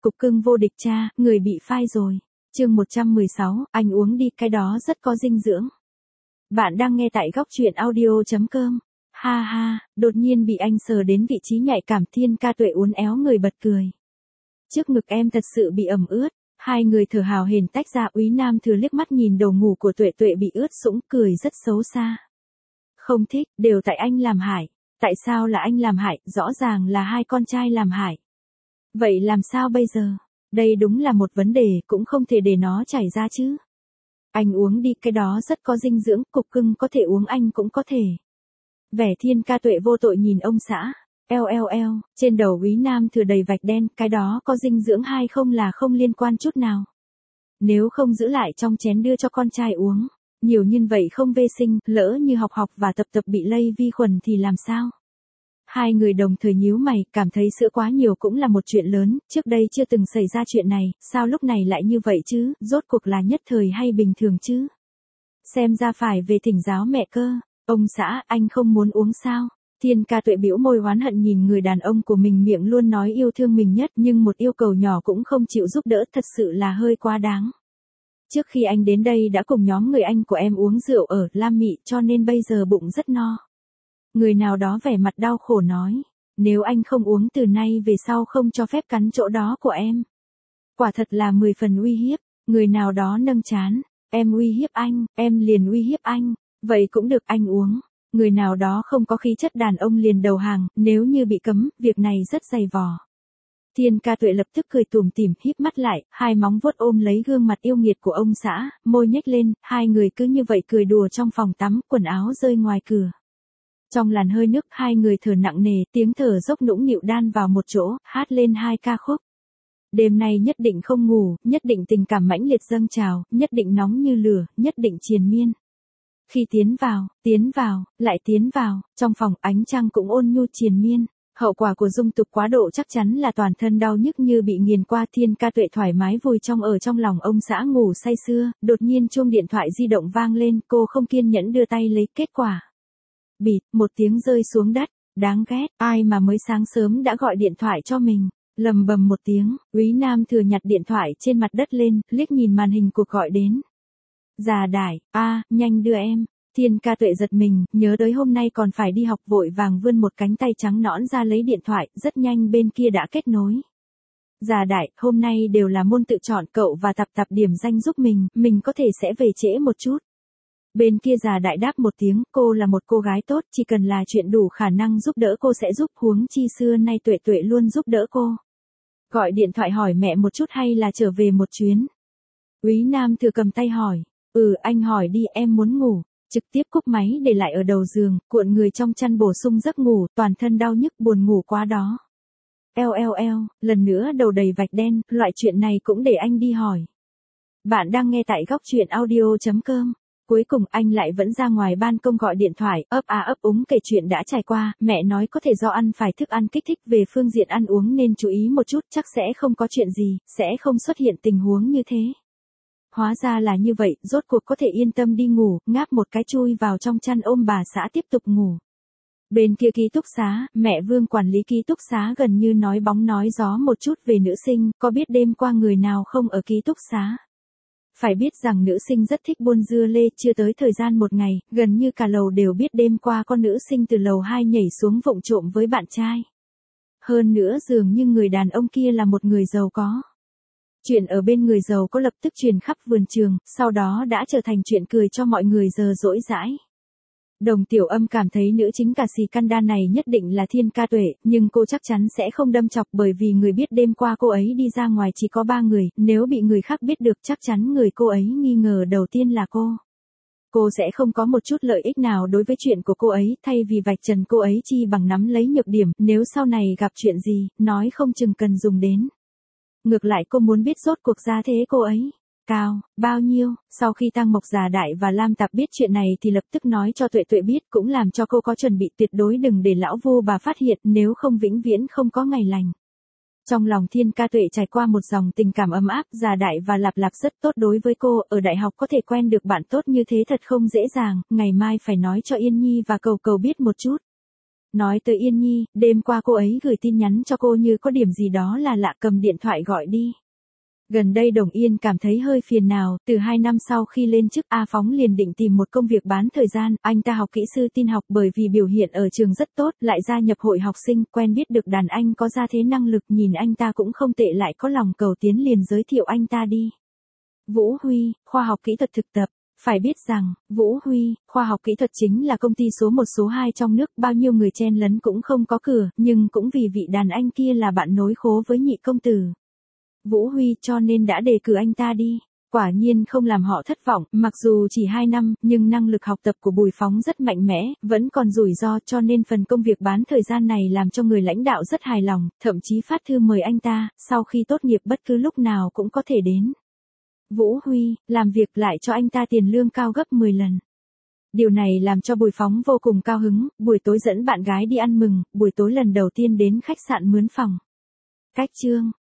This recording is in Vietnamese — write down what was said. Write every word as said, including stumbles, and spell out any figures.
cục cưng vô địch cha, người bị phai rồi. Chương một trăm mười sáu, anh uống đi, cái đó rất có dinh dưỡng. Bạn đang nghe tại góc truyện audio chấm com. Ha ha, đột nhiên bị anh sờ đến vị trí nhạy cảm, Thiên Ca Tuệ uốn éo người bật cười. Trước ngực em thật sự bị ẩm ướt, hai người thở hào hển tách ra. Úy Nam Thừa liếc mắt nhìn đầu ngủ của Tuệ Tuệ bị ướt sũng, cười rất xấu xa. Không thích, đều tại anh làm hại. Tại sao là anh làm hại, rõ ràng là hai con trai làm hại. Vậy làm sao bây giờ? Đây đúng là một vấn đề, cũng không thể để nó chảy ra chứ. Anh uống đi, cái đó rất có dinh dưỡng, cục cưng có thể uống, anh cũng có thể. Vẻ Thiên Ca Tuệ vô tội nhìn ông xã. Eo eo eo, trên đầu Úy Nam Thừa đầy vạch đen, cái đó có dinh dưỡng hay không là không liên quan chút nào. Nếu không giữ lại trong chén đưa cho con trai uống, nhiều như vậy không vệ sinh, lỡ như học học và tập tập bị lây vi khuẩn thì làm sao? Hai người đồng thời nhíu mày, cảm thấy sữa quá nhiều cũng là một chuyện lớn, trước đây chưa từng xảy ra chuyện này, sao lúc này lại như vậy chứ, rốt cuộc là nhất thời hay bình thường chứ? Xem ra phải về thỉnh giáo mẹ cơ. Ông xã, anh không muốn uống sao? Thiên Ca Tuệ bĩu môi oán hận nhìn người đàn ông của mình, miệng luôn nói yêu thương mình nhất nhưng một yêu cầu nhỏ cũng không chịu giúp đỡ, thật sự là hơi quá đáng. Trước khi anh đến đây đã cùng nhóm người anh của em uống rượu ở Lam Mị cho nên bây giờ bụng rất no. Người nào đó vẻ mặt đau khổ nói, nếu anh không uống từ nay về sau không cho phép cắn chỗ đó của em. Quả thật là mười phần uy hiếp, người nào đó nâng trán, em uy hiếp anh, em liền uy hiếp anh, vậy cũng được, anh uống. Người nào đó không có khí chất đàn ông liền đầu hàng, nếu như bị cấm, việc này rất dày vò. Thiên Ca Tuệ lập tức cười tủm tỉm, híp mắt lại, hai móng vuốt ôm lấy gương mặt yêu nghiệt của ông xã, môi nhếch lên, hai người cứ như vậy cười đùa trong phòng tắm, quần áo rơi ngoài cửa. Trong làn hơi nước, hai người thở nặng nề, tiếng thở dốc nũng nịu đan vào một chỗ, hát lên hai ca khúc. Đêm nay nhất định không ngủ, nhất định tình cảm mãnh liệt dâng trào, nhất định nóng như lửa, nhất định triền miên. Khi tiến vào, tiến vào, lại tiến vào, trong phòng ánh trăng cũng ôn nhu triền miên. Hậu quả của dung tục quá độ chắc chắn là toàn thân đau nhức như bị nghiền qua. Thiên Ca Tuệ thoải mái vùi trong ở trong lòng ông xã ngủ say sưa, đột nhiên chuông điện thoại di động vang lên, cô không kiên nhẫn đưa tay lấy, kết quả. Bịt, một tiếng rơi xuống đất, đáng ghét, ai mà mới sáng sớm đã gọi điện thoại cho mình. Lầm bầm một tiếng, Úy Nam Thừa nhặt điện thoại trên mặt đất lên, liếc nhìn màn hình cuộc gọi đến. Già Đại, a, nhanh đưa em. Thiên Ca Tuệ giật mình, nhớ tới hôm nay còn phải đi học, vội vàng vươn một cánh tay trắng nõn ra lấy điện thoại, rất nhanh bên kia đã kết nối. Già Đại, hôm nay đều là môn tự chọn, cậu và Tập Tập điểm danh giúp mình, mình có thể sẽ về trễ một chút. Bên kia Già Đại đáp một tiếng, cô là một cô gái tốt, chỉ cần là chuyện đủ khả năng giúp đỡ cô sẽ giúp, huống chi xưa nay Tuệ Tuệ luôn giúp đỡ cô. Gọi điện thoại hỏi mẹ một chút hay là trở về một chuyến? Úy Nam Thừa cầm tay hỏi, ừ anh hỏi đi, em muốn ngủ. Trực tiếp cúp máy để lại ở đầu giường, cuộn người trong chăn bổ sung giấc ngủ, toàn thân đau nhức buồn ngủ quá đó. Eo eo eo, lần nữa đầu đầy vạch đen, loại chuyện này cũng để anh đi hỏi. Bạn đang nghe tại góc truyện audio chấm com. Cuối cùng anh lại vẫn ra ngoài ban công gọi điện thoại, ấp a ấp úng kể chuyện đã trải qua, mẹ nói có thể do ăn phải thức ăn kích thích, về phương diện ăn uống nên chú ý một chút, chắc sẽ không có chuyện gì, sẽ không xuất hiện tình huống như thế. Hóa ra là như vậy, rốt cuộc có thể yên tâm đi ngủ, ngáp một cái chui vào trong chăn ôm bà xã tiếp tục ngủ. Bên kia ký túc xá, mẹ Vương quản lý ký túc xá gần như nói bóng nói gió một chút về nữ sinh, có biết đêm qua người nào không ở ký túc xá? Phải biết rằng nữ sinh rất thích buôn dưa lê, chưa tới thời gian một ngày, gần như cả lầu đều biết đêm qua con nữ sinh từ lầu hai nhảy xuống vụng trộm với bạn trai. Hơn nữa dường như người đàn ông kia là một người giàu có. Chuyện ở bên người giàu có lập tức truyền khắp vườn trường, sau đó đã trở thành chuyện cười cho mọi người giờ dỗi dãi. Đồng Tiểu Âm cảm thấy nữ chính cả xì can đan này nhất định là Thiên Ca Tuệ, nhưng cô chắc chắn sẽ không đâm chọc bởi vì người biết đêm qua cô ấy đi ra ngoài chỉ có ba người, nếu bị người khác biết được chắc chắn người cô ấy nghi ngờ đầu tiên là cô. Cô sẽ không có một chút lợi ích nào đối với chuyện của cô ấy, thay vì vạch trần cô ấy chi bằng nắm lấy nhược điểm, nếu sau này gặp chuyện gì, nói không chừng cần dùng đến. Ngược lại cô muốn biết rốt cuộc gia thế cô ấy cao bao nhiêu. Sau khi Tăng Mộc, Già Đại và Lam Tạp biết chuyện này thì lập tức nói cho Tuệ Tuệ biết, cũng làm cho cô có chuẩn bị, tuyệt đối đừng để lão Vu bà phát hiện, nếu không vĩnh viễn không có ngày lành. Trong lòng Thiên Ca Tuệ trải qua một dòng tình cảm ấm áp, Già Đại và Lạp Lạp rất tốt đối với cô, ở đại học có thể quen được bạn tốt như thế thật không dễ dàng, ngày mai phải nói cho Yên Nhi và Cầu Cầu biết một chút. Nói tới Yên Nhi, đêm qua cô ấy gửi tin nhắn cho cô như có điểm gì đó là lạ, cầm điện thoại gọi đi. Gần đây Đồng Yên cảm thấy hơi phiền nào, từ hai năm sau khi lên chức A Phóng liền định tìm một công việc bán thời gian, anh ta học kỹ sư tin học bởi vì biểu hiện ở trường rất tốt, lại gia nhập hội học sinh, quen biết được đàn anh có gia thế năng lực, nhìn anh ta cũng không tệ lại có lòng cầu tiến liền giới thiệu anh ta đi. Vũ Huy, khoa học kỹ thuật thực tập. Phải biết rằng, Vũ Huy, khoa học kỹ thuật chính là công ty số một số hai trong nước, bao nhiêu người chen lấn cũng không có cửa, nhưng cũng vì vị đàn anh kia là bạn nối khố với nhị công tử Vũ Huy cho nên đã đề cử anh ta đi. Quả nhiên không làm họ thất vọng, mặc dù chỉ hai năm, nhưng năng lực học tập của Bùi Phóng rất mạnh mẽ, vẫn còn rủi ro cho nên phần công việc bán thời gian này làm cho người lãnh đạo rất hài lòng, thậm chí phát thư mời anh ta, sau khi tốt nghiệp bất cứ lúc nào cũng có thể đến. Vũ Huy, làm việc lại cho anh ta tiền lương cao gấp mười lần. Điều này làm cho Bùi Phóng vô cùng cao hứng, buổi tối dẫn bạn gái đi ăn mừng, buổi tối lần đầu tiên đến khách sạn mướn phòng. Cách chương